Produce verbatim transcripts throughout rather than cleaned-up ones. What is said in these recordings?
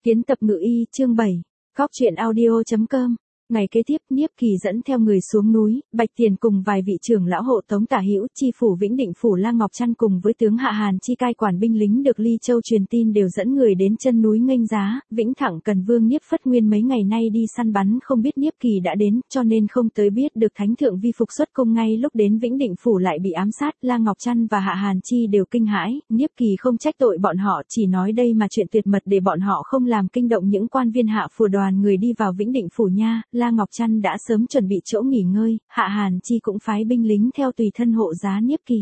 Kiến tập ngự y chương bảy, Góc truyện audio chấm com. Ngày kế tiếp, Niếp Kỳ dẫn theo người xuống núi, Bạch Tiền cùng vài vị trưởng lão hộ tống Tả Hữu, Chi phủ Vĩnh Định phủ La Ngọc Trăn cùng với tướng Hạ Hàn Chi cai quản binh lính được Ly Châu truyền tin đều dẫn người đến chân núi nghênh giá. Vĩnh Thẳng Cần Vương Niếp Phất Nguyên mấy ngày nay đi săn bắn không biết Niếp Kỳ đã đến, cho nên không tới biết được Thánh thượng vi phục xuất cung, ngay lúc đến Vĩnh Định phủ lại bị ám sát. La Ngọc Trăn và Hạ Hàn Chi đều kinh hãi. Niếp Kỳ không trách tội bọn họ, chỉ nói đây mà chuyện tuyệt mật để bọn họ không làm kinh động những quan viên hạ phủ đoàn người đi vào Vĩnh Định phủ nha. La Ngọc Trăn đã sớm chuẩn bị chỗ nghỉ ngơi, Hạ Hàn Chi cũng phái binh lính theo tùy thân hộ giá Niếp Kỳ.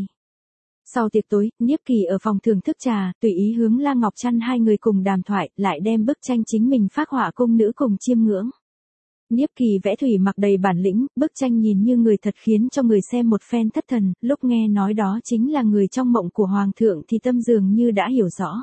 Sau tiệc tối, Niếp Kỳ ở phòng thưởng thức trà, tùy ý hướng La Ngọc Trăn hai người cùng đàm thoại, lại đem bức tranh chính mình phác họa cung nữ cùng chiêm ngưỡng. Niếp Kỳ vẽ thủy mặc đầy bản lĩnh, bức tranh nhìn như người thật khiến cho người xem một phen thất thần, lúc nghe nói đó chính là người trong mộng của Hoàng thượng thì tâm dường như đã hiểu rõ.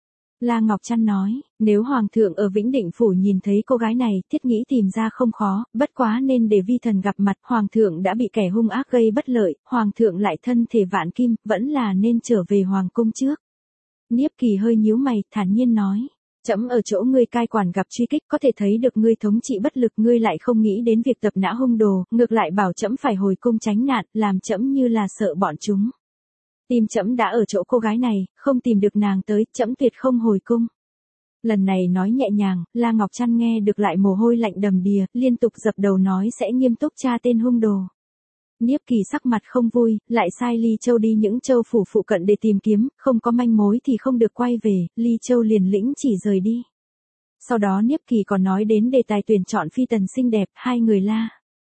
La Ngọc Trăn nói, nếu Hoàng thượng ở Vĩnh Định phủ nhìn thấy cô gái này, thiết nghĩ tìm ra không khó, bất quá nên để vi thần gặp mặt. Hoàng thượng đã bị kẻ hung ác gây bất lợi, Hoàng thượng lại thân thể vạn kim, vẫn là nên trở về Hoàng cung trước. Niếp Kỳ hơi nhíu mày, thản nhiên nói, trẫm ở chỗ ngươi cai quản gặp truy kích, có thể thấy được ngươi thống trị bất lực, ngươi lại không nghĩ đến việc tập nã hung đồ, ngược lại bảo trẫm phải hồi cung tránh nạn, làm trẫm như là sợ bọn chúng. Tim trẫm đã ở chỗ cô gái này, không tìm được nàng tới, trẫm tuyệt không hồi cung. Lần này nói nhẹ nhàng, La Ngọc Trăn nghe được lại mồ hôi lạnh đầm đìa, liên tục dập đầu nói sẽ nghiêm túc tra tên hung đồ. Niếp Kỳ sắc mặt không vui, lại sai Ly Châu đi những châu phủ phụ cận để tìm kiếm, không có manh mối thì không được quay về, Ly Châu liền lĩnh chỉ rời đi. Sau đó Niếp Kỳ còn nói đến đề tài tuyển chọn phi tần xinh đẹp, hai người La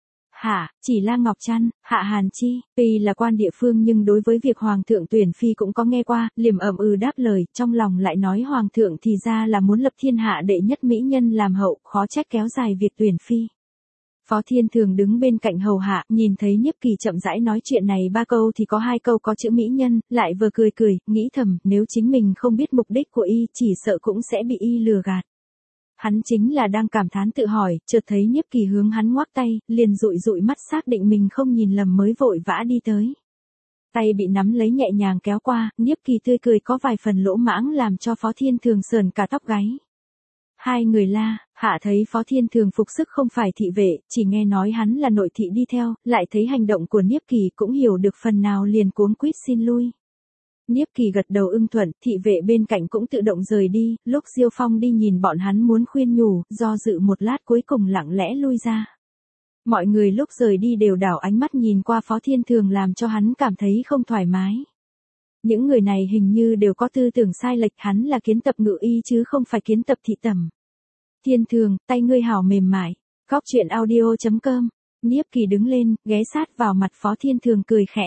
Hạ, chỉ La Ngọc Trăn, Hạ Hàn Chi, tuy là quan địa phương nhưng đối với việc Hoàng thượng tuyển phi cũng có nghe qua, liềm ầm ừ đáp lời, trong lòng lại nói Hoàng thượng thì ra là muốn lập thiên hạ đệ nhất mỹ nhân làm hậu, khó trách kéo dài việc tuyển phi. Phó Thiên Thường đứng bên cạnh hầu hạ, nhìn thấy Niếp Kỳ chậm rãi nói chuyện này ba câu thì có hai câu có chữ mỹ nhân, lại vừa cười cười, nghĩ thầm, nếu chính mình không biết mục đích của y chỉ sợ cũng sẽ bị y lừa gạt. Hắn chính là đang cảm thán tự hỏi, chợt thấy Niếp Kỳ hướng hắn ngoắc tay, liền dụi dụi mắt xác định mình không nhìn lầm mới vội vã đi tới. Tay bị nắm lấy nhẹ nhàng kéo qua, Niếp Kỳ tươi cười có vài phần lỗ mãng làm cho Phó Thiên Thường sờn cả tóc gáy. Hai người La Hạ thấy Phó Thiên Thường phục sức không phải thị vệ, chỉ nghe nói hắn là nội thị đi theo, lại thấy hành động của Niếp Kỳ cũng hiểu được phần nào liền cuống quýt xin lui. Niếp Kỳ gật đầu ưng thuận, thị vệ bên cạnh cũng tự động rời đi, lúc Diêu Phong đi nhìn bọn hắn muốn khuyên nhủ, do dự một lát cuối cùng lặng lẽ lui ra. Mọi người lúc rời đi đều đảo ánh mắt nhìn qua Phó Thiên Thường làm cho hắn cảm thấy không thoải mái. Những người này hình như đều có tư tưởng sai lệch, hắn là kiến tập ngự y chứ không phải kiến tập thị tẩm. Thiên Thường, tay ngươi hảo mềm mại. Góc truyện audio chấm com. Niếp Kỳ đứng lên, ghé sát vào mặt Phó Thiên Thường cười khẽ.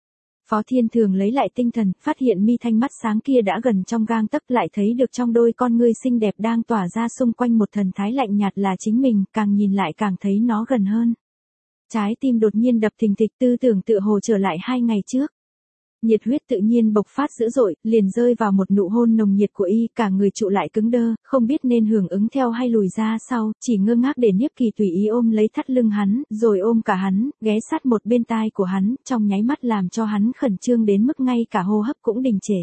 Phó Thiên Thường lấy lại tinh thần, phát hiện mi thanh mắt sáng kia đã gần trong gang tấc, lại thấy được trong đôi con ngươi xinh đẹp đang tỏa ra xung quanh một thần thái lạnh nhạt là chính mình, càng nhìn lại càng thấy nó gần hơn. Trái tim đột nhiên đập thình thịch, tư tưởng tựa hồ trở lại hai ngày trước. Nhiệt huyết tự nhiên bộc phát dữ dội, liền rơi vào một nụ hôn nồng nhiệt của y, cả người trụ lại cứng đơ, không biết nên hưởng ứng theo hay lùi ra sau, chỉ ngơ ngác để Niếp Kỳ tùy ý ôm lấy thắt lưng hắn, rồi ôm cả hắn, ghé sát một bên tai của hắn, trong nháy mắt làm cho hắn khẩn trương đến mức ngay cả hô hấp cũng đình trệ.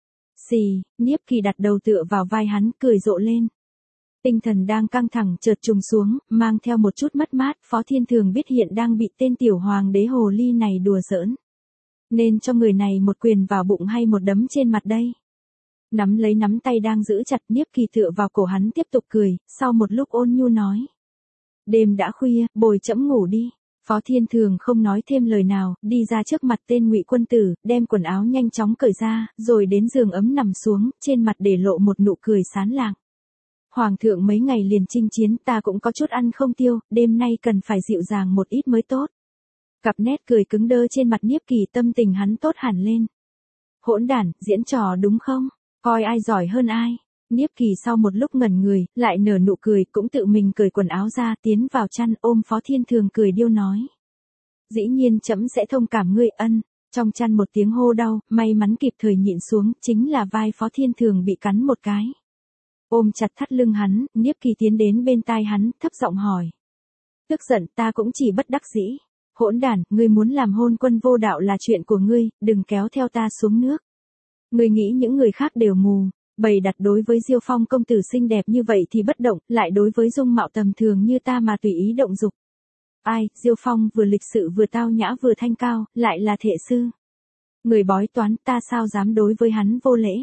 Xì, Niếp Kỳ đặt đầu tựa vào vai hắn, cười rộ lên. Tinh thần đang căng thẳng chợt trùng xuống, mang theo một chút mất mát, Phó Thiên Thường biết hiện đang bị tên tiểu hoàng đế hồ ly này đùa giỡn. Nên cho người này một quyền vào bụng hay một đấm trên mặt đây. Nắm lấy nắm tay đang giữ chặt, Niếp Kỳ tựa vào cổ hắn tiếp tục cười, sau một lúc ôn nhu nói. Đêm đã khuya, bồi trẫm ngủ đi. Phó Thiên Thường không nói thêm lời nào, đi ra trước mặt tên Ngụy quân tử, đem quần áo nhanh chóng cởi ra, rồi đến giường ấm nằm xuống, trên mặt để lộ một nụ cười sán lạng. Hoàng thượng mấy ngày liền chinh chiến, ta cũng có chút ăn không tiêu, đêm nay cần phải dịu dàng một ít mới tốt. Cặp nét cười cứng đơ trên mặt Niếp Kỳ, tâm tình hắn tốt hẳn lên. Hỗn đản, diễn trò đúng không? Coi ai giỏi hơn ai? Niếp Kỳ sau một lúc ngẩn người, lại nở nụ cười, cũng tự mình cởi quần áo ra, tiến vào chăn, ôm Phó Thiên Thường cười điêu nói. Dĩ nhiên trẫm sẽ thông cảm ngươi ân. Trong chăn một tiếng hô đau, may mắn kịp thời nhịn xuống, chính là vai Phó Thiên Thường bị cắn một cái. Ôm chặt thắt lưng hắn, Niếp Kỳ tiến đến bên tai hắn, thấp giọng hỏi. Tức giận, ta cũng chỉ bất đắc dĩ. Hỗn đản, ngươi muốn làm hôn quân vô đạo là chuyện của ngươi, đừng kéo theo ta xuống nước. Ngươi nghĩ những người khác đều mù, bày đặt đối với Diêu Phong công tử xinh đẹp như vậy thì bất động, lại đối với dung mạo tầm thường như ta mà tùy ý động dục. Ai, Diêu Phong vừa lịch sự vừa tao nhã vừa thanh cao, lại là thệ sư. Người bói toán, ta sao dám đối với hắn vô lễ.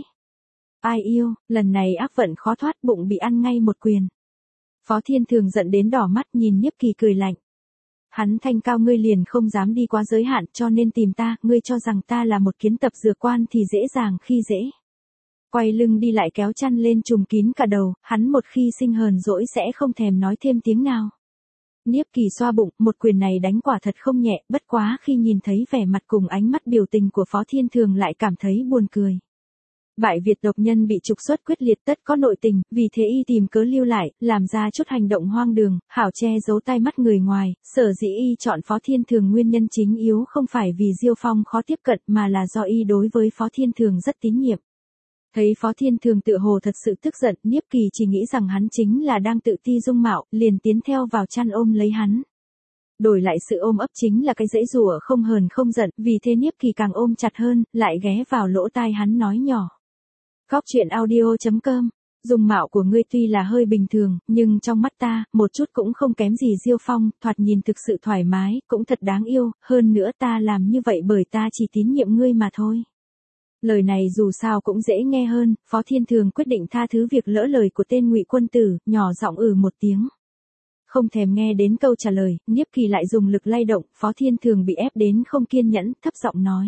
Ai yêu, lần này ác vận khó thoát, bụng bị ăn ngay một quyền. Phó Thiên Thường giận đến đỏ mắt, nhìn Niếp Kỳ cười lạnh. Hắn thanh cao ngươi liền không dám đi quá giới hạn, cho nên tìm ta, ngươi cho rằng ta là một kiến tập dược quan thì dễ dàng khi dễ. Quay lưng đi lại kéo chăn lên trùm kín cả đầu, hắn một khi sinh hờn dỗi sẽ không thèm nói thêm tiếng nào. Niếp Kỳ xoa bụng, một quyền này đánh quả thật không nhẹ, bất quá khi nhìn thấy vẻ mặt cùng ánh mắt biểu tình của Phó Thiên Thường lại cảm thấy buồn cười. Bại Việt độc nhân bị trục xuất quyết liệt tất có nội tình, vì thế y tìm cớ lưu lại, làm ra chút hành động hoang đường, hảo che giấu tai mắt người ngoài, sở dĩ y chọn Phó Thiên Thường nguyên nhân chính yếu không phải vì Diêu Phong khó tiếp cận mà là do y đối với Phó Thiên Thường rất tín nhiệm. Thấy Phó Thiên Thường tựa hồ thật sự tức giận, Niếp Kỳ chỉ nghĩ rằng hắn chính là đang tự ti dung mạo, liền tiến theo vào chăn ôm lấy hắn. Đổi lại sự ôm ấp chính là cái dãy rủa không hờn không giận, vì thế Niếp Kỳ càng ôm chặt hơn, lại ghé vào lỗ tai hắn nói nhỏ. Góc truyện audio chấm com, dung mạo của ngươi tuy là hơi bình thường, nhưng trong mắt ta, một chút cũng không kém gì Diêu Phong, thoạt nhìn thực sự thoải mái, cũng thật đáng yêu, hơn nữa ta làm như vậy bởi ta chỉ tín nhiệm ngươi mà thôi. Lời này dù sao cũng dễ nghe hơn, Phó Thiên Thường quyết định tha thứ việc lỡ lời của tên Ngụy Quân Tử, nhỏ giọng ừ một tiếng. Không thèm nghe đến câu trả lời, Niếp Kỳ lại dùng lực lay động, Phó Thiên Thường bị ép đến không kiên nhẫn, thấp giọng nói.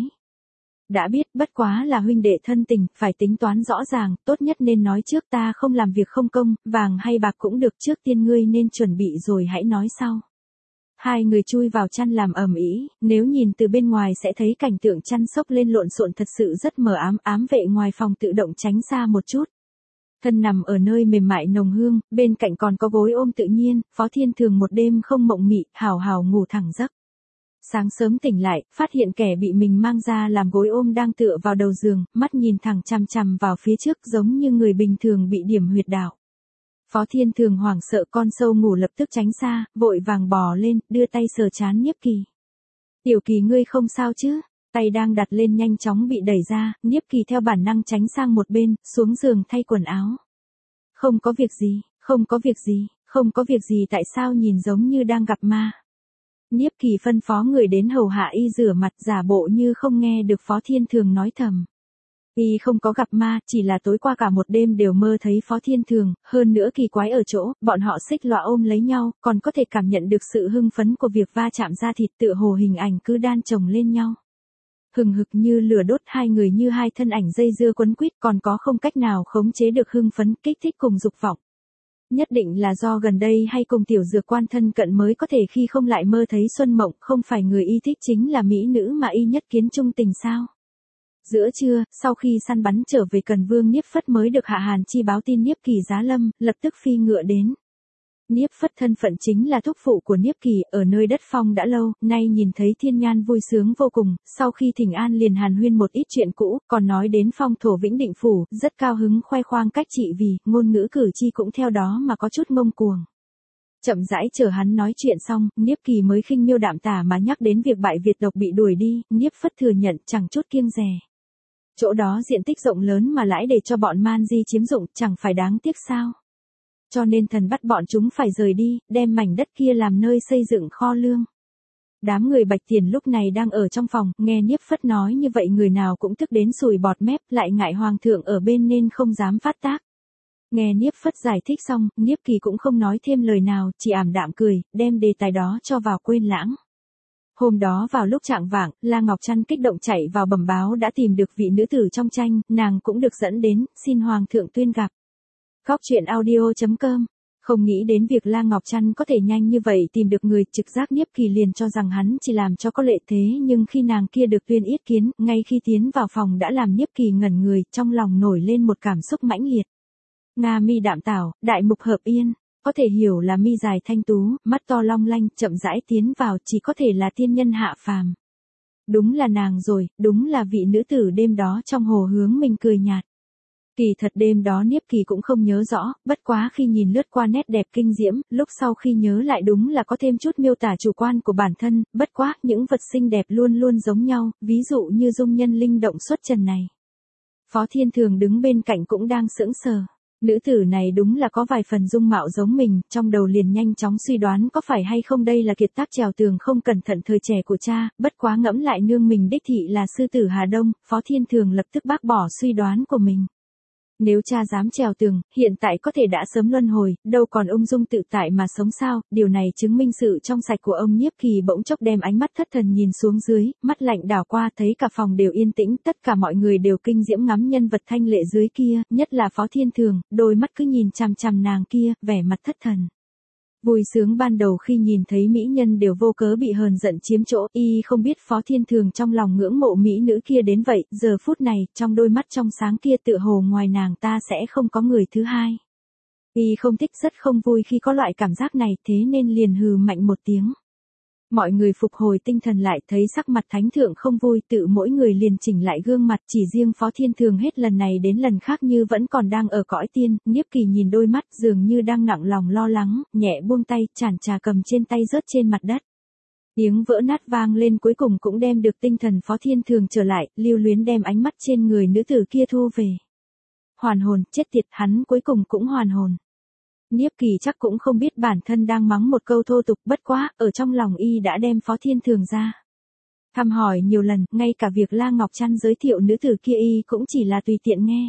Đã biết, bất quá là huynh đệ thân tình, phải tính toán rõ ràng, tốt nhất nên nói trước ta không làm việc không công, vàng hay bạc cũng được, trước tiên ngươi nên chuẩn bị rồi hãy nói sau. Hai người chui vào chăn làm ầm ĩ, nếu nhìn từ bên ngoài sẽ thấy cảnh tượng chăn xốc lên lộn xộn thật sự rất mờ ám, ám vệ ngoài phòng tự động tránh xa một chút. Thân nằm ở nơi mềm mại nồng hương, bên cạnh còn có gối ôm tự nhiên, Phó Thiên Thường một đêm không mộng mị, hào hào ngủ thẳng giấc. Sáng sớm tỉnh lại, phát hiện kẻ bị mình mang ra làm gối ôm đang tựa vào đầu giường, mắt nhìn thẳng chằm chằm vào phía trước giống như người bình thường bị điểm huyệt đạo. Phó Thiên Thường hoảng sợ con sâu ngủ lập tức tránh xa, vội vàng bò lên, đưa tay sờ trán Niếp Kỳ. Tiểu Kỳ ngươi không sao chứ? Tay đang đặt lên nhanh chóng bị đẩy ra, Niếp Kỳ theo bản năng tránh sang một bên, xuống giường thay quần áo. Không có việc gì, không có việc gì, không có việc gì tại sao nhìn giống như đang gặp ma. Niếp Kỳ phân phó người đến hầu hạ y rửa mặt giả bộ như không nghe được Phó Thiên Thường nói thầm. Y không có gặp ma, chỉ là tối qua cả một đêm đều mơ thấy Phó Thiên Thường, hơn nữa kỳ quái ở chỗ, bọn họ xích lọa ôm lấy nhau, còn có thể cảm nhận được sự hưng phấn của việc va chạm da thịt tựa hồ hình ảnh cứ đan chồng lên nhau. Hừng hực như lửa đốt hai người như hai thân ảnh dây dưa quấn quýt còn có không cách nào khống chế được hưng phấn kích thích cùng dục vọng. Nhất định là do gần đây hay cùng tiểu dược quan thân cận mới có thể khi không lại mơ thấy xuân mộng, không phải người y thích chính là mỹ nữ mà y nhất kiến trung tình sao. Giữa trưa, sau khi săn bắn trở về Cần Vương Niếp Phất mới được Hạ Hàn Chi báo tin Niếp Kỳ giá lâm, lập tức phi ngựa đến. Niếp Phất thân phận chính là thúc phụ của Niếp Kỳ, ở nơi đất phong đã lâu, nay nhìn thấy thiên nhan vui sướng vô cùng, sau khi thỉnh an liền hàn huyên một ít chuyện cũ, còn nói đến phong thổ Vĩnh Định Phủ, rất cao hứng khoe khoang cách trị vì, ngôn ngữ cử chi cũng theo đó mà có chút ngông cuồng. Chậm rãi chờ hắn nói chuyện xong, Niếp Kỳ mới khinh miêu đạm tả mà nhắc đến việc bại Việt độc bị đuổi đi, Niếp Phất thừa nhận chẳng chút kiêng dè. Chỗ đó diện tích rộng lớn mà lãi để cho bọn man di chiếm dụng, chẳng phải đáng tiếc sao. Cho nên thần bắt bọn chúng phải rời đi, đem mảnh đất kia làm nơi xây dựng kho lương. Đám người Bạch Tiền lúc này đang ở trong phòng, nghe Niếp Phất nói như vậy người nào cũng tức đến sùi bọt mép, lại ngại hoàng thượng ở bên nên không dám phát tác. Nghe Niếp Phất giải thích xong, Niếp Kỳ cũng không nói thêm lời nào, chỉ ảm đạm cười, đem đề tài đó cho vào quên lãng. Hôm đó vào lúc trạng vạng, La Ngọc Trăn kích động chạy vào bẩm báo đã tìm được vị nữ tử trong tranh, nàng cũng được dẫn đến, xin hoàng thượng tuyên gặp. Góc truyện audio chấm com, không nghĩ đến việc La Ngọc Trăn có thể nhanh như vậy tìm được người, trực giác Niếp Kỳ liền cho rằng hắn chỉ làm cho có lệ thế, nhưng khi nàng kia được tuyên yết kiến, ngay khi tiến vào phòng đã làm Niếp Kỳ ngẩn người, trong lòng nổi lên một cảm xúc mãnh liệt. Nga mi đạm tảo, đại mục hợp yên, có thể hiểu là mi dài thanh tú, mắt to long lanh, chậm rãi tiến vào, chỉ có thể là tiên nhân hạ phàm. Đúng là nàng rồi, đúng là vị nữ tử đêm đó trong hồ hướng mình cười nhạt. Kỳ thật đêm đó Niếp Kỳ cũng không nhớ rõ, bất quá khi nhìn lướt qua nét đẹp kinh diễm, lúc sau khi nhớ lại đúng là có thêm chút miêu tả chủ quan của bản thân, bất quá những vật xinh đẹp luôn luôn giống nhau, ví dụ như dung nhân linh động xuất trần này. Phó Thiên Thường đứng bên cạnh cũng đang sững sờ. Nữ tử này đúng là có vài phần dung mạo giống mình, trong đầu liền nhanh chóng suy đoán có phải hay không đây là kiệt tác trèo tường không cẩn thận thời trẻ của cha, bất quá ngẫm lại nương mình đích thị là sư tử Hà Đông, Phó Thiên Thường lập tức bác bỏ suy đoán của mình. Nếu cha dám trèo tường, hiện tại có thể đã sớm luân hồi, đâu còn ung dung tự tại mà sống sao, điều này chứng minh sự trong sạch của ông Nhiếp Kỳ bỗng chốc đem ánh mắt thất thần nhìn xuống dưới, mắt lạnh đảo qua thấy cả phòng đều yên tĩnh, tất cả mọi người đều kinh diễm ngắm nhân vật thanh lệ dưới kia, nhất là Phó Thiên Thường, đôi mắt cứ nhìn chằm chằm nàng kia, vẻ mặt thất thần. Vui sướng ban đầu khi nhìn thấy mỹ nhân đều vô cớ bị hờn giận chiếm chỗ, y không biết Phó Thiên Thường trong lòng ngưỡng mộ mỹ nữ kia đến vậy, giờ phút này, trong đôi mắt trong sáng kia tựa hồ ngoài nàng ta sẽ không có người thứ hai. Y không thích rất không vui khi có loại cảm giác này, thế nên liền hừ mạnh một tiếng. Mọi người phục hồi tinh thần lại thấy sắc mặt thánh thượng không vui, tự mỗi người liền chỉnh lại gương mặt, chỉ riêng Phó Thiên Thường hết lần này đến lần khác như vẫn còn đang ở cõi tiên. Nhiếp Kỳ nhìn đôi mắt dường như đang nặng lòng lo lắng, nhẹ buông tay, chản trà cầm trên tay rớt trên mặt đất. Tiếng vỡ nát vang lên cuối cùng cũng đem được tinh thần Phó Thiên Thường trở lại, lưu luyến đem ánh mắt trên người nữ tử kia thu về. Hoàn hồn, chết tiệt, hắn cuối cùng cũng hoàn hồn. Nhiếp Kỳ chắc cũng không biết bản thân đang mắng một câu thô tục, bất quá, ở trong lòng y đã đem Phó Thiên Thường ra. Thăm hỏi nhiều lần, ngay cả việc La Ngọc Trăn giới thiệu nữ tử kia y cũng chỉ là tùy tiện nghe.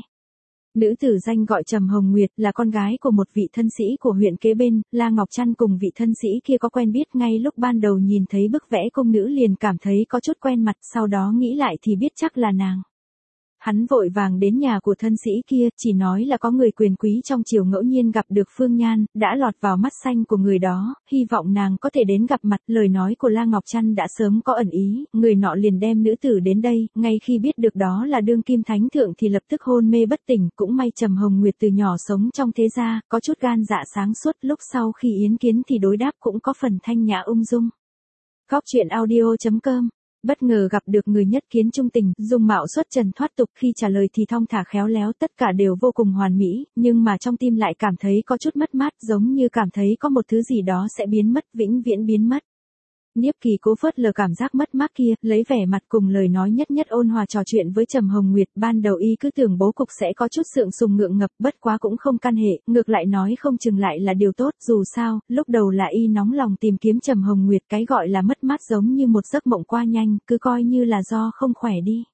Nữ tử danh gọi Trầm Hồng Nguyệt, là con gái của một vị thân sĩ của huyện kế bên, La Ngọc Trăn cùng vị thân sĩ kia có quen biết, ngay lúc ban đầu nhìn thấy bức vẽ công nữ liền cảm thấy có chút quen mặt, sau đó nghĩ lại thì biết chắc là nàng. Hắn vội vàng đến nhà của thân sĩ kia, chỉ nói là có người quyền quý trong triều ngẫu nhiên gặp được Phương Nhan, đã lọt vào mắt xanh của người đó, hy vọng nàng có thể đến gặp mặt. Lời nói của La Ngọc Trăn đã sớm có ẩn ý, người nọ liền đem nữ tử đến đây, ngay khi biết được đó là đương kim thánh thượng thì lập tức hôn mê bất tỉnh, cũng may Trầm Hồng Nguyệt từ nhỏ sống trong thế gia, có chút gan dạ sáng suốt, lúc sau khi yến kiến thì đối đáp cũng có phần thanh nhã ung dung. Góc truyện audio chấm com Bất ngờ gặp được người nhất kiến trung tình, dung mạo xuất trần thoát tục, khi trả lời thì thong thả khéo léo, tất cả đều vô cùng hoàn mỹ, nhưng mà trong tim lại cảm thấy có chút mất mát, giống như cảm thấy có một thứ gì đó sẽ biến mất, vĩnh viễn biến mất. Nhiếp Kỳ cố phớt lờ cảm giác mất mát kia, lấy vẻ mặt cùng lời nói nhất nhất ôn hòa trò chuyện với Trầm Hồng Nguyệt. Ban đầu y cứ tưởng bố cục sẽ có chút sượng sùng ngượng ngập, bất quá cũng không căn hệ, ngược lại nói không chừng lại là điều tốt. Dù sao, lúc đầu là y nóng lòng tìm kiếm Trầm Hồng Nguyệt, cái gọi là mất mát giống như một giấc mộng qua nhanh, cứ coi như là do không khỏe đi.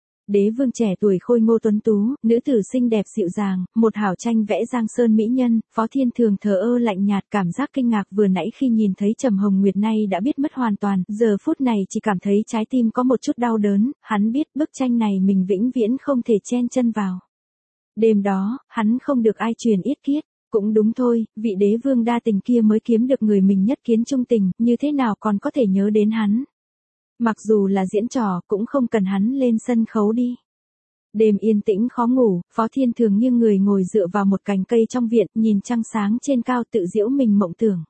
Đế vương trẻ tuổi khôi ngô tuấn tú, nữ tử xinh đẹp dịu dàng, một hảo tranh vẽ giang sơn mỹ nhân. Phó Thiên Thường thờ ơ lạnh nhạt, cảm giác kinh ngạc vừa nãy khi nhìn thấy Trầm Hồng Nguyệt nay đã biết mất hoàn toàn, giờ phút này chỉ cảm thấy trái tim có một chút đau đớn, hắn biết bức tranh này mình vĩnh viễn không thể chen chân vào. Đêm đó, hắn không được ai truyền yết kiết, cũng đúng thôi, vị đế vương đa tình kia mới kiếm được người mình nhất kiến trung tình, như thế nào còn có thể nhớ đến hắn. Mặc dù là diễn trò, cũng không cần hắn lên sân khấu đi. Đêm yên tĩnh khó ngủ, Phó Thiên Thường nghiêng người ngồi dựa vào một cành cây trong viện, nhìn trăng sáng trên cao tự giễu mình mộng tưởng.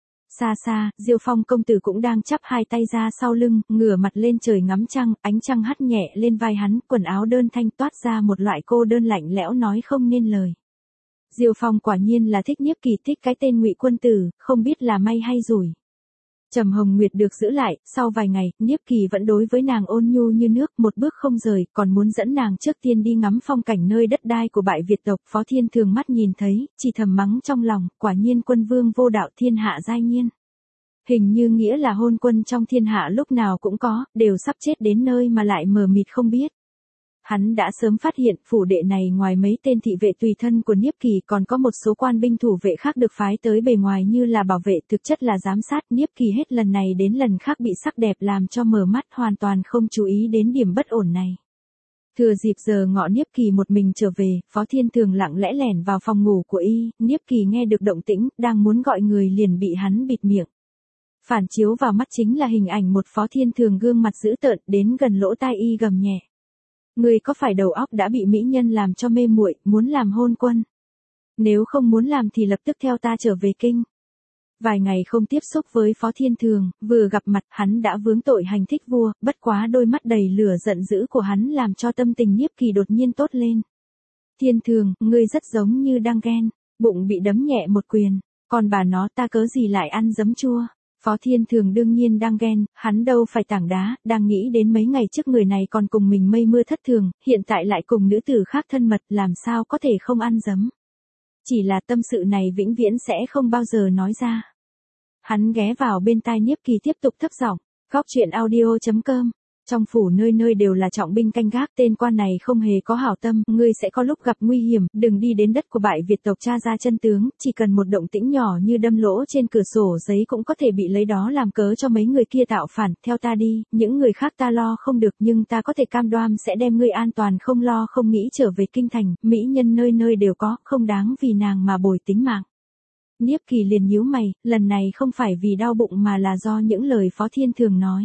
Xa xa, Diêu Phong công tử cũng đang chắp hai tay ra sau lưng, ngửa mặt lên trời ngắm trăng, ánh trăng hắt nhẹ lên vai hắn, quần áo đơn thanh toát ra một loại cô đơn lạnh lẽo nói không nên lời. Diêu Phong quả nhiên là thích Nhiếp Kỳ, thích cái tên Ngụy Quân Tử, không biết là may hay rủi. Trầm Hồng Nguyệt được giữ lại, sau vài ngày, Nhiếp Kỳ vẫn đối với nàng ôn nhu như nước, một bước không rời, còn muốn dẫn nàng trước tiên đi ngắm phong cảnh nơi đất đai của bại Việt tộc. Phó Thiên Thường mắt nhìn thấy, chỉ thầm mắng trong lòng, quả nhiên quân vương vô đạo, thiên hạ giai nhiên. Hình như nghĩa là hôn quân trong thiên hạ lúc nào cũng có, đều sắp chết đến nơi mà lại mờ mịt không biết. Hắn đã sớm phát hiện, phủ đệ này ngoài mấy tên thị vệ tùy thân của Nhiếp Kỳ còn có một số quan binh thủ vệ khác được phái tới bề ngoài như là bảo vệ, thực chất là giám sát. Nhiếp Kỳ hết lần này đến lần khác bị sắc đẹp làm cho mở mắt, hoàn toàn không chú ý đến điểm bất ổn này. Thừa dịp giờ ngọ Nhiếp Kỳ một mình trở về, Phó Thiên Thường lặng lẽ lẻn vào phòng ngủ của y, Nhiếp Kỳ nghe được động tĩnh, đang muốn gọi người liền bị hắn bịt miệng. Phản chiếu vào mắt chính là hình ảnh một Phó Thiên Thường gương mặt dữ tợn, đến gần lỗ tai y gầm nhẹ. Người có phải đầu óc đã bị mỹ nhân làm cho mê muội, muốn làm hôn quân? Nếu không muốn làm thì lập tức theo ta trở về kinh. Vài ngày không tiếp xúc với Phó Thiên Thường, vừa gặp mặt hắn đã vướng tội hành thích vua, bất quá đôi mắt đầy lửa giận dữ của hắn làm cho tâm tình Nhiếp Kỳ đột nhiên tốt lên. Thiên Thường, ngươi rất giống như đang ghen, bụng bị đấm nhẹ một quyền, còn bà nó ta cớ gì lại ăn giấm chua. Phó Thiên Thường đương nhiên đang ghen, hắn đâu phải tảng đá, đang nghĩ đến mấy ngày trước người này còn cùng mình mây mưa thất thường, hiện tại lại cùng nữ tử khác thân mật, làm sao có thể không ăn dấm. Chỉ là tâm sự này vĩnh viễn sẽ không bao giờ nói ra. Hắn ghé vào bên tai Niếp Kỳ tiếp tục thấp giọng, góc chuyện audio chấm com. Trong phủ nơi nơi đều là trọng binh canh gác, tên quan này không hề có hảo tâm, ngươi sẽ có lúc gặp nguy hiểm, đừng đi đến đất của bại Việt tộc tra ra chân tướng, chỉ cần một động tĩnh nhỏ như đâm lỗ trên cửa sổ giấy cũng có thể bị lấy đó làm cớ cho mấy người kia tạo phản, theo ta đi, những người khác ta lo không được nhưng ta có thể cam đoan sẽ đem ngươi an toàn không lo không nghĩ trở về kinh thành, mỹ nhân nơi nơi đều có, không đáng vì nàng mà bồi tính mạng. Niếp Kỳ liền nhíu mày, lần này không phải vì đau bụng mà là do những lời Phó Thiên Thường nói.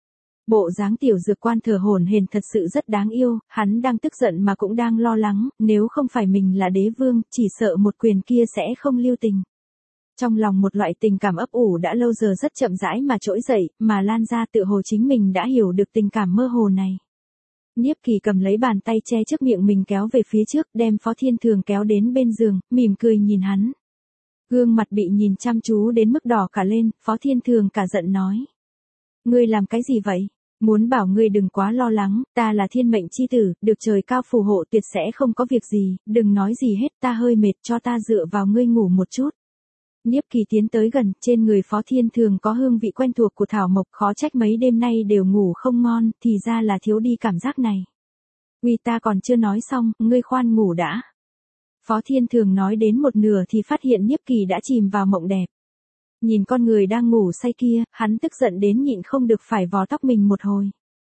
Bộ dáng tiểu dược quan thở hổn hển thật sự rất đáng yêu, hắn đang tức giận mà cũng đang lo lắng, nếu không phải mình là đế vương, chỉ sợ một quyền kia sẽ không lưu tình. Trong lòng một loại tình cảm ấp ủ đã lâu giờ rất chậm rãi mà trỗi dậy, mà lan ra tự hồ chính mình đã hiểu được tình cảm mơ hồ này. Niếp Kỳ cầm lấy bàn tay che trước miệng mình kéo về phía trước, đem Phó Thiên Thường kéo đến bên giường, mỉm cười nhìn hắn. Gương mặt bị nhìn chăm chú đến mức đỏ cả lên, Phó Thiên Thường cả giận nói. Ngươi làm cái gì vậy? Muốn bảo ngươi đừng quá lo lắng, ta là thiên mệnh chi tử, được trời cao phù hộ tuyệt sẽ không có việc gì, đừng nói gì hết, ta hơi mệt cho ta dựa vào ngươi ngủ một chút. Niếp Kỳ tiến tới gần, trên người Phó Thiên Thường có hương vị quen thuộc của thảo mộc, khó trách mấy đêm nay đều ngủ không ngon, thì ra là thiếu đi cảm giác này. Uy, ta còn chưa nói xong, ngươi khoan ngủ đã. Phó Thiên Thường nói đến một nửa thì phát hiện Niếp Kỳ đã chìm vào mộng đẹp. Nhìn con người đang ngủ say kia, hắn tức giận đến nhịn không được phải vò tóc mình một hồi.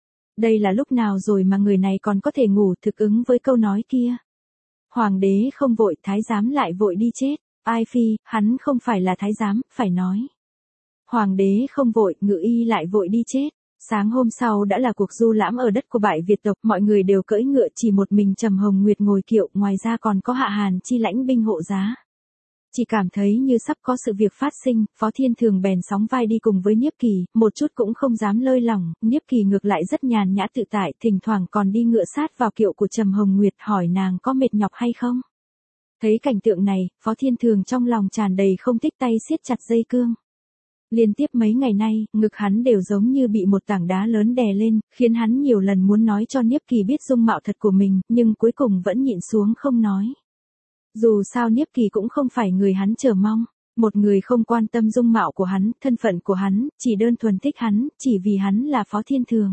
Đây là lúc nào rồi mà người này còn có thể ngủ, thực ứng với câu nói kia. Hoàng đế không vội, thái giám lại vội đi chết. Ai phi, hắn không phải là thái giám, phải nói. Hoàng đế không vội, ngự y lại vội đi chết. Sáng hôm sau đã là cuộc du lãm ở đất của bại Việt tộc, mọi người đều cưỡi ngựa, chỉ một mình Trầm Hồng Nguyệt ngồi kiệu, ngoài ra còn có Hạ Hàn Chi lãnh binh hộ giá. Chỉ cảm thấy như sắp có sự việc phát sinh, Phó Thiên Thường bèn sóng vai đi cùng với Niếp Kỳ, một chút cũng không dám lơi lỏng, Niếp Kỳ ngược lại rất nhàn nhã tự tại, thỉnh thoảng còn đi ngựa sát vào kiệu của Trầm Hồng Nguyệt hỏi nàng có mệt nhọc hay không. Thấy cảnh tượng này, Phó Thiên Thường trong lòng tràn đầy không thích, tay siết chặt dây cương. Liên tiếp mấy ngày nay, ngực hắn đều giống như bị một tảng đá lớn đè lên, khiến hắn nhiều lần muốn nói cho Niếp Kỳ biết dung mạo thật của mình, nhưng cuối cùng vẫn nhịn xuống không nói. Dù sao Niếp Kỳ cũng không phải người hắn chờ mong, một người không quan tâm dung mạo của hắn, thân phận của hắn, chỉ đơn thuần thích hắn, chỉ vì hắn là Phó Thiên Thường.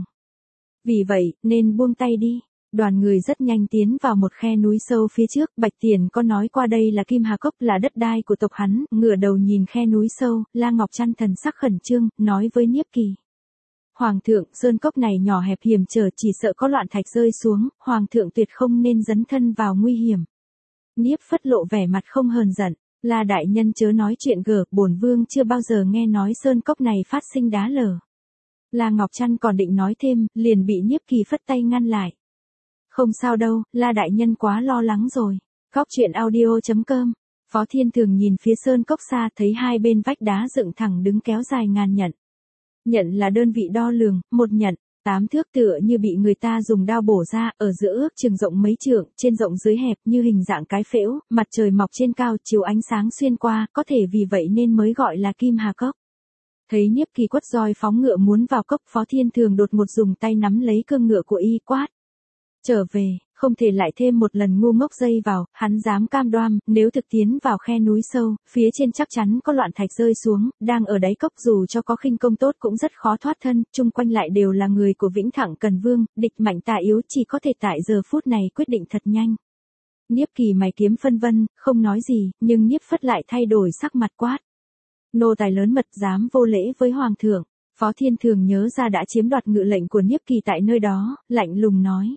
Vì vậy, nên buông tay đi. Đoàn người rất nhanh tiến vào một khe núi sâu phía trước, Bạch Tiền có nói qua đây là Kim Hà Cốc, là đất đai của tộc hắn, ngửa đầu nhìn khe núi sâu, La Ngọc Trăn thần sắc khẩn trương, nói với Niếp Kỳ. Hoàng thượng, sơn cốc này nhỏ hẹp hiểm trở, chỉ sợ có loạn thạch rơi xuống, Hoàng thượng tuyệt không nên dấn thân vào nguy hiểm. Niếp Phất lộ vẻ mặt không hờn giận, La đại nhân chớ nói chuyện gở, bổn vương chưa bao giờ nghe nói sơn cốc này phát sinh đá lở. La Ngọc Trăn còn định nói thêm, liền bị Niếp Kỳ phất tay ngăn lại. Không sao đâu, La đại nhân quá lo lắng rồi. Góc chuyện audio chấm com. Phó Thiên Thường nhìn phía sơn cốc xa, thấy hai bên vách đá dựng thẳng đứng kéo dài ngàn nhận. Nhận là đơn vị đo lường, một nhận, tám thước tựa như bị người ta dùng đao bổ ra, ở giữa ước chừng rộng mấy trượng, trên rộng dưới hẹp như hình dạng cái phễu, mặt trời mọc trên cao chiếu ánh sáng xuyên qua, có thể vì vậy nên mới gọi là Kim Hà Cốc. Thấy Niếp Kỳ quất roi phóng ngựa muốn vào cốc, Phó Thiên Thường đột ngột dùng tay nắm lấy cương ngựa của y, quát. Trở về, không thể lại thêm một lần ngu ngốc dây vào, hắn dám cam đoan, nếu thực tiến vào khe núi sâu, phía trên chắc chắn có loạn thạch rơi xuống, đang ở đáy cốc dù cho có khinh công tốt cũng rất khó thoát thân, chung quanh lại đều là người của Vĩnh Thẳng Cần Vương, địch mạnh tà yếu, chỉ có thể tại giờ phút này quyết định thật nhanh. Niếp Kỳ mày kiếm phân vân, không nói gì, nhưng Niếp Phất lại thay đổi sắc mặt, quát. Nô tài lớn mật dám vô lễ với Hoàng thượng. Phó Thiên Thường nhớ ra đã chiếm đoạt ngự lệnh của Niếp Kỳ tại nơi đó, lạnh lùng nói.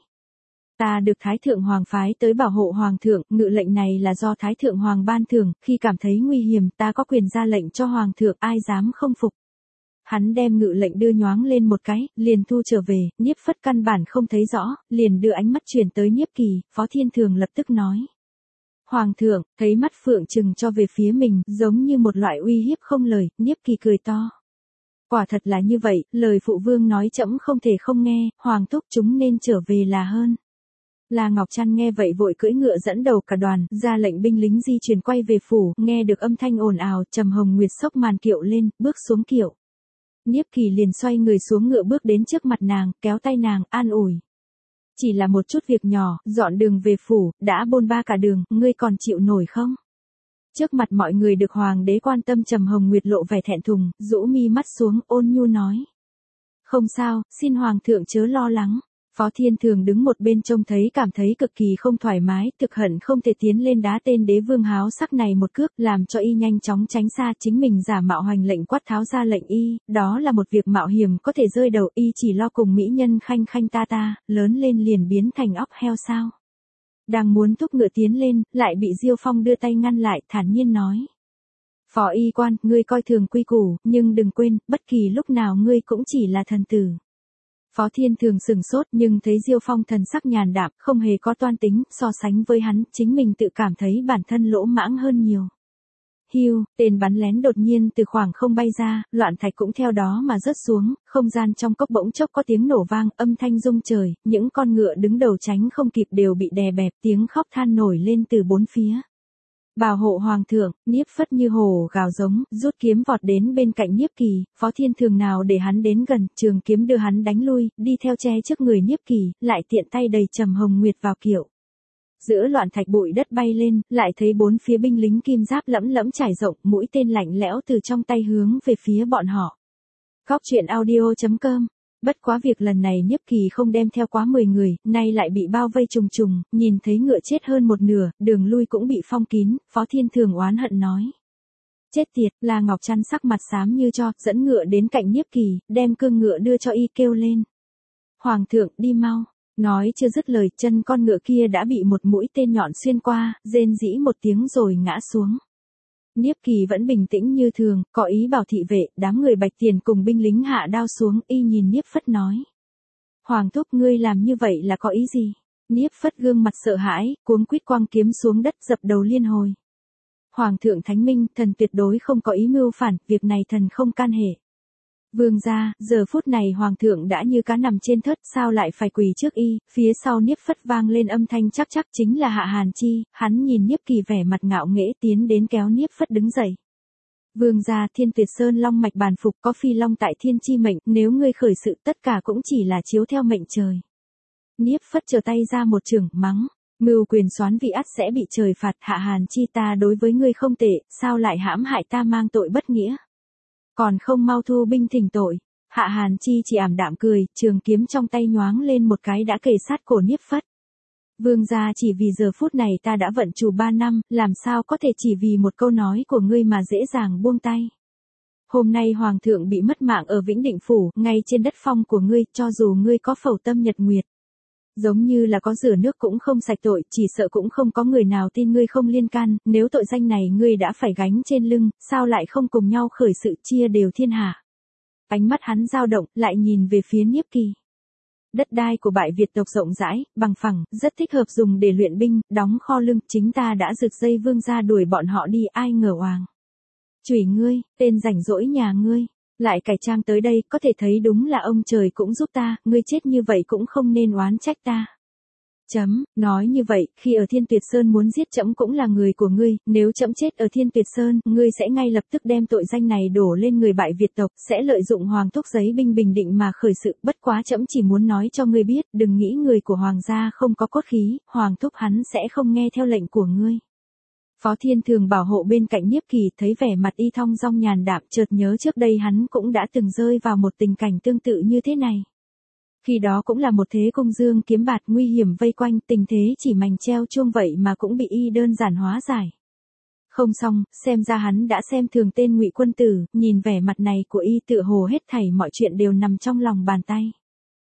Ta được Thái Thượng Hoàng phái tới bảo hộ Hoàng thượng, ngự lệnh này là do Thái Thượng Hoàng ban thưởng, khi cảm thấy nguy hiểm ta có quyền ra lệnh cho Hoàng thượng, ai dám không phục. Hắn đem ngự lệnh đưa nhoáng lên một cái, liền thu trở về, Niếp Phất căn bản không thấy rõ, liền đưa ánh mắt chuyển tới Niếp Kỳ, Phó Thiên Thường lập tức nói. Hoàng thượng, thấy mắt phượng trừng cho về phía mình, giống như một loại uy hiếp không lời, Niếp Kỳ cười to. Quả thật là như vậy, lời phụ vương nói trẫm không thể không nghe, Hoàng thúc chúng nên trở về là hơn. La Ngọc Trăn nghe vậy vội cưỡi ngựa dẫn đầu cả đoàn, ra lệnh binh lính di chuyển quay về phủ, nghe được âm thanh ồn ào, Trầm Hồng Nguyệt xốc màn kiệu lên, bước xuống kiệu. Niếp Kỳ liền xoay người xuống ngựa bước đến trước mặt nàng, kéo tay nàng, an ủi. Chỉ là một chút việc nhỏ, dọn đường về phủ, đã bôn ba cả đường, ngươi còn chịu nổi không? Trước mặt mọi người được hoàng đế quan tâm, Trầm Hồng Nguyệt lộ vẻ thẹn thùng, rũ mi mắt xuống, ôn nhu nói. Không sao, xin hoàng thượng chớ lo lắng. Phó Thiên Thường đứng một bên trông thấy cảm thấy cực kỳ không thoải mái, thực hận không thể tiến lên đá tên đế vương háo sắc này một cước, làm cho y nhanh chóng tránh xa, chính mình giả mạo hoành lệnh quát tháo ra lệnh y, đó là một việc mạo hiểm có thể rơi đầu, y chỉ lo cùng mỹ nhân khanh khanh ta ta, lớn lên liền biến thành óc heo sao. Đang muốn thúc ngựa tiến lên, lại bị Diêu Phong đưa tay ngăn lại, thản nhiên nói. Phó y quan, ngươi coi thường quy củ, nhưng đừng quên, bất kỳ lúc nào ngươi cũng chỉ là thần tử. Phó Thiên Thường sừng sốt, nhưng thấy Diêu Phong thần sắc nhàn đạm, không hề có toan tính, so sánh với hắn, chính mình tự cảm thấy bản thân lỗ mãng hơn nhiều. Hiu, tên bắn lén đột nhiên từ khoảng không bay ra, loạn thạch cũng theo đó mà rớt xuống, không gian trong cốc bỗng chốc có tiếng nổ vang, âm thanh rung trời, những con ngựa đứng đầu tránh không kịp đều bị đè bẹp, tiếng khóc than nổi lên từ bốn phía. Bảo hộ hoàng thượng, Niếp Phất như hổ gào giống, rút kiếm vọt đến bên cạnh Niếp Kỳ, Phó Thiên Thường nào để hắn đến gần, trường kiếm đưa hắn đánh lui, đi theo che trước người Niếp Kỳ, lại tiện tay đầy Trầm Hồng Nguyệt vào kiệu. Giữa loạn thạch bụi đất bay lên, lại thấy bốn phía binh lính kim giáp lẫm lẫm trải rộng, mũi tên lạnh lẽo từ trong tay hướng về phía bọn họ. Góc truyện audio chấm com. Bất quá việc lần này Niếp Kỳ không đem theo quá mười người, nay lại bị bao vây trùng trùng, nhìn thấy ngựa chết hơn một nửa, đường lui cũng bị phong kín, Phó Thiên Thường oán hận nói. Chết tiệt, La Ngọc Trăn sắc mặt xám như cho, dẫn ngựa đến cạnh Niếp Kỳ, đem cương ngựa đưa cho y, kêu lên. Hoàng thượng, đi mau. Nói chưa dứt lời, chân con ngựa kia đã bị một mũi tên nhọn xuyên qua, rên rỉ một tiếng rồi ngã xuống. Niếp Kỳ vẫn bình tĩnh như thường, có ý bảo thị vệ, đám người Bạch Tiền cùng binh lính hạ đao xuống, y nhìn Niếp Phất nói. Hoàng thúc, ngươi làm như vậy là có ý gì? Niếp Phất gương mặt sợ hãi, cuống quýt quăng kiếm xuống đất, dập đầu liên hồi. Hoàng thượng thánh minh, thần tuyệt đối không có ý mưu phản, việc này thần không can hệ. Vương gia, giờ phút này hoàng thượng đã như cá nằm trên thớt, sao lại phải quỳ trước y, phía sau Niếp Phất vang lên âm thanh chắc chắc chính là Hạ Hàn Chi, hắn nhìn Niếp Kỳ vẻ mặt ngạo nghễ tiến đến kéo Niếp Phất đứng dậy. Vương gia, Thiên Tuyệt Sơn long mạch bàn phục, có phi long tại thiên chi mệnh, nếu ngươi khởi sự tất cả cũng chỉ là chiếu theo mệnh trời. Niếp Phất trở tay ra một chưởng, mắng, mưu quyền soán vị ắt sẽ bị trời phạt, Hạ Hàn Chi ta đối với ngươi không tệ, sao lại hãm hại ta mang tội bất nghĩa. Còn không mau thu binh thỉnh tội. Hạ Hàn Chi chỉ ảm đạm cười, trường kiếm trong tay nhoáng lên một cái đã kề sát cổ Niếp Phất. Vương gia, chỉ vì giờ phút này ta đã vận chủ ba năm, làm sao có thể chỉ vì một câu nói của ngươi mà dễ dàng buông tay. Hôm nay hoàng thượng bị mất mạng ở Vĩnh Định Phủ, ngay trên đất phong của ngươi, cho dù ngươi có phẩu tâm nhật nguyệt. Giống như là có rửa nước cũng không sạch tội, chỉ sợ cũng không có người nào tin ngươi không liên can, nếu tội danh này ngươi đã phải gánh trên lưng, sao lại không cùng nhau khởi sự chia đều thiên hạ. Ánh mắt hắn dao động, lại nhìn về phía Niếp Kỳ. Đất đai của bại Việt tộc rộng rãi, bằng phẳng, rất thích hợp dùng để luyện binh, đóng kho lương, chính ta đã rực dây vương ra đuổi bọn họ đi, ai ngờ oàng. Chửi ngươi, tên rảnh rỗi nhà ngươi. Lại cải trang tới đây, có thể thấy đúng là ông trời cũng giúp ta, ngươi chết như vậy cũng không nên oán trách ta. Chấm, nói như vậy, khi ở Thiên Tuyệt Sơn muốn giết trẫm cũng là người của ngươi, nếu trẫm chết ở Thiên Tuyệt Sơn, ngươi sẽ ngay lập tức đem tội danh này đổ lên người bại Việt tộc, sẽ lợi dụng hoàng thúc giấy binh bình định mà khởi sự, bất quá trẫm chỉ muốn nói cho ngươi biết, đừng nghĩ người của hoàng gia không có cốt khí, hoàng thúc hắn sẽ không nghe theo lệnh của ngươi. Phó Thiên Thường bảo hộ bên cạnh Niếp Kỳ, thấy vẻ mặt y thong dong nhàn đạm, chợt nhớ trước đây hắn cũng đã từng rơi vào một tình cảnh tương tự như thế này. Khi đó cũng là một thế cung dương kiếm bạt nguy hiểm vây quanh, tình thế chỉ mành treo chuông vậy mà cũng bị y đơn giản hóa giải. Không xong, xem ra hắn đã xem thường tên Ngụy quân tử, nhìn vẻ mặt này của y tựa hồ hết thảy mọi chuyện đều nằm trong lòng bàn tay.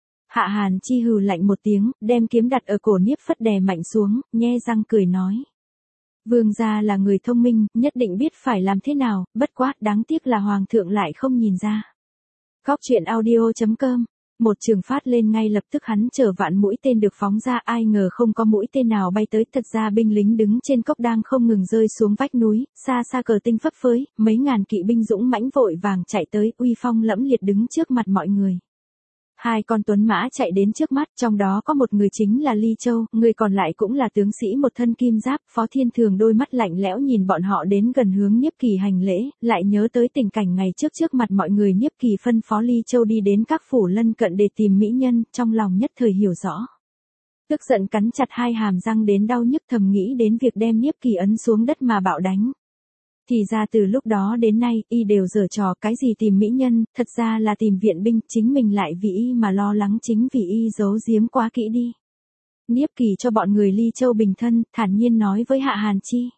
Hạ Hàn Chi hừ lạnh một tiếng, đem kiếm đặt ở cổ Niếp Phất đè mạnh xuống, nhe răng cười nói. Vương gia là người thông minh, nhất định biết phải làm thế nào, bất quá, đáng tiếc là hoàng thượng lại không nhìn ra. Góc truyện audio chấm com. Một trường phát lên ngay lập tức hắn chở vạn mũi tên được phóng ra, ai ngờ không có mũi tên nào bay tới, thật ra binh lính đứng trên cốc đang không ngừng rơi xuống vách núi, xa xa cờ tinh phấp phới, mấy ngàn kỵ binh dũng mãnh vội vàng chạy tới, uy phong lẫm liệt đứng trước mặt mọi người. Hai con tuấn mã chạy đến trước mắt, trong đó có một người chính là Ly Châu, người còn lại cũng là tướng sĩ một thân kim giáp. Phó Thiên Thường đôi mắt lạnh lẽo nhìn bọn họ đến gần hướng Niếp Kỳ hành lễ, lại nhớ tới tình cảnh ngày trước trước mặt mọi người Niếp Kỳ phân phó Ly Châu đi đến các phủ lân cận để tìm mỹ nhân, trong lòng nhất thời hiểu rõ. Tức giận cắn chặt hai hàm răng đến đau nhức, thầm nghĩ đến việc đem Niếp Kỳ ấn xuống đất mà bạo đánh. Thì ra từ lúc đó đến nay, y đều giở trò cái gì tìm mỹ nhân, thật ra là tìm viện binh, chính mình lại vì y mà lo lắng, chính vì y giấu giếm quá kỹ đi. Niếp Kỳ cho bọn người Ly Châu bình thân, thản nhiên nói với Hạ Hàn Chi.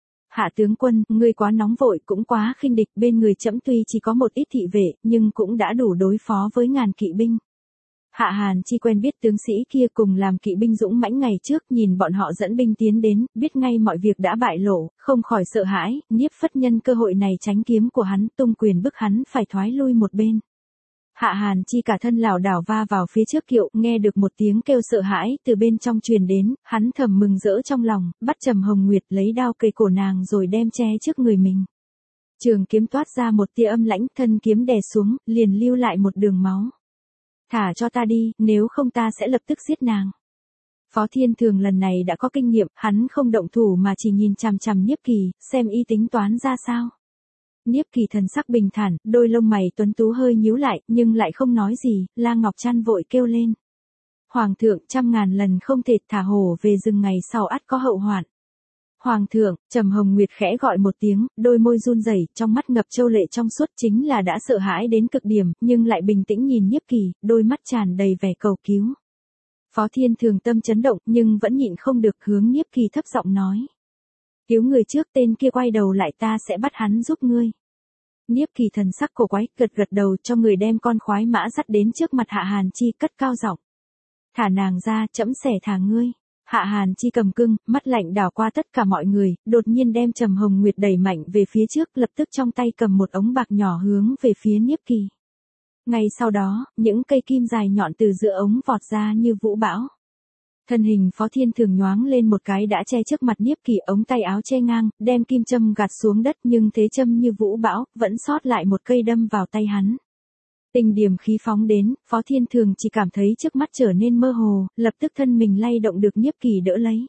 Hạ tướng quân, ngươi quá nóng vội, cũng quá khinh địch, bên người trẫm tuy chỉ có một ít thị vệ, nhưng cũng đã đủ đối phó với ngàn kỵ binh. Hạ Hàn Chi quen biết tướng sĩ kia cùng làm kỵ binh dũng mãnh ngày trước, nhìn bọn họ dẫn binh tiến đến, biết ngay mọi việc đã bại lộ, không khỏi sợ hãi. Niếp Phất nhân cơ hội này tránh kiếm của hắn, tung quyền bức hắn phải thoái lui một bên. Hạ Hàn Chi cả thân lảo đảo va vào phía trước kiệu, nghe được một tiếng kêu sợ hãi từ bên trong truyền đến, hắn thầm mừng rỡ trong lòng, bắt Trầm Hồng Nguyệt lấy đao cây cổ nàng rồi đem che trước người mình. Trường kiếm toát ra một tia âm lãnh, thân kiếm đè xuống, liền lưu lại một đường máu. Thả cho ta đi, nếu không ta sẽ lập tức giết nàng. Phó Thiên Thường lần này đã có kinh nghiệm, hắn không động thủ mà chỉ nhìn chằm chằm Niếp Kỳ, xem y tính toán ra sao. Niếp Kỳ thần sắc bình thản, đôi lông mày tuấn tú hơi nhíu lại, nhưng lại không nói gì. La Ngọc Trăn vội kêu lên. Hoàng thượng, trăm ngàn lần không thể thả hổ về rừng, ngày sau ắt có hậu hoạn. Hoàng thượng, Trầm Hồng Nguyệt khẽ gọi một tiếng, đôi môi run rẩy, trong mắt ngập châu lệ trong suốt, chính là đã sợ hãi đến cực điểm, nhưng lại bình tĩnh nhìn Niếp Kỳ, đôi mắt tràn đầy vẻ cầu cứu. Phó Thiên Thường tâm chấn động, nhưng vẫn nhịn không được hướng Niếp Kỳ thấp giọng nói. Cứu người trước, tên kia quay đầu lại, ta sẽ bắt hắn giúp ngươi. Niếp Kỳ thần sắc cổ quái, gật gật đầu, cho người đem con khoái mã dắt đến trước mặt Hạ Hàn Chi, cất cao giọng. Thả nàng ra, trẫm sẽ thả ngươi. Hạ Hàn Chi cầm cưng, mắt lạnh đảo qua tất cả mọi người, đột nhiên đem Trầm Hồng Nguyệt đẩy mạnh về phía trước, lập tức trong tay cầm một ống bạc nhỏ hướng về phía Niếp Kỳ. Ngay sau đó, những cây kim dài nhọn từ giữa ống vọt ra như vũ bão. Thân hình Phó Thiên Thường nhoáng lên một cái đã che trước mặt Niếp Kỳ, ống tay áo che ngang, đem kim châm gạt xuống đất, nhưng thế châm như vũ bão, vẫn sót lại một cây đâm vào tay hắn. Tình điểm khí phóng đến, Phó Thiên Thường chỉ cảm thấy trước mắt trở nên mơ hồ, lập tức thân mình lay động được Niếp Kỳ đỡ lấy.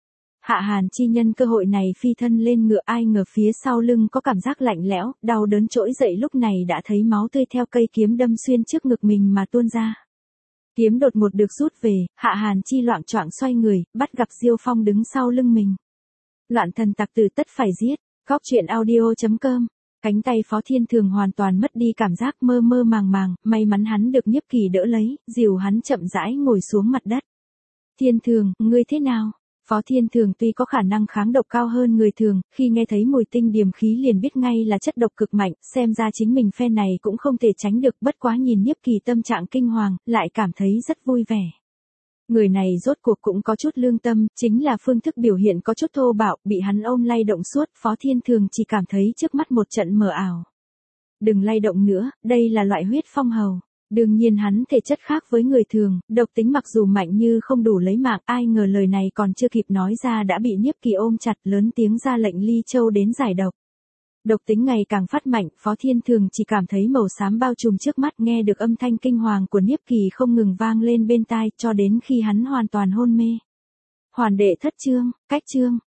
Hạ Hàn Chi nhân cơ hội này phi thân lên ngựa, ai ngờ phía sau lưng có cảm giác lạnh lẽo, đau đớn trỗi dậy, lúc này đã thấy máu tươi theo cây kiếm đâm xuyên trước ngực mình mà tuôn ra. Kiếm đột ngột được rút về, Hạ Hàn Chi loạng choạng xoay người, bắt gặp Diêu Phong đứng sau lưng mình. Loạn thần tặc tử tất phải giết. Góc truyện audio chấm com. Cánh tay Phó Thiên Thường hoàn toàn mất đi cảm giác, mơ mơ màng màng, may mắn hắn được Niếp Kỳ đỡ lấy, dìu hắn chậm rãi ngồi xuống mặt đất. Thiên Thường, ngươi thế nào? Phó Thiên Thường tuy có khả năng kháng độc cao hơn người thường, khi nghe thấy mùi tinh điềm khí liền biết ngay là chất độc cực mạnh, xem ra chính mình phe này cũng không thể tránh được, bất quá nhìn Niếp Kỳ tâm trạng kinh hoàng, lại cảm thấy rất vui vẻ. Người này rốt cuộc cũng có chút lương tâm, chính là phương thức biểu hiện có chút thô bạo, bị hắn ôm lay động suốt, Phó Thiên Thường chỉ cảm thấy trước mắt một trận mờ ảo. Đừng lay động nữa, đây là loại huyết phong hầu. Đương nhiên hắn thể chất khác với người thường, độc tính mặc dù mạnh như không đủ lấy mạng, ai ngờ lời này còn chưa kịp nói ra đã bị Niếp Kỳ ôm chặt, lớn tiếng ra lệnh Ly Châu đến giải độc. Độc tính ngày càng phát mạnh, Phó Thiên Thường chỉ cảm thấy màu xám bao trùm trước mắt, nghe được âm thanh kinh hoàng của Niếp Kỳ không ngừng vang lên bên tai, cho đến khi hắn hoàn toàn hôn mê. Hoàn đệ thất chương, cách chương.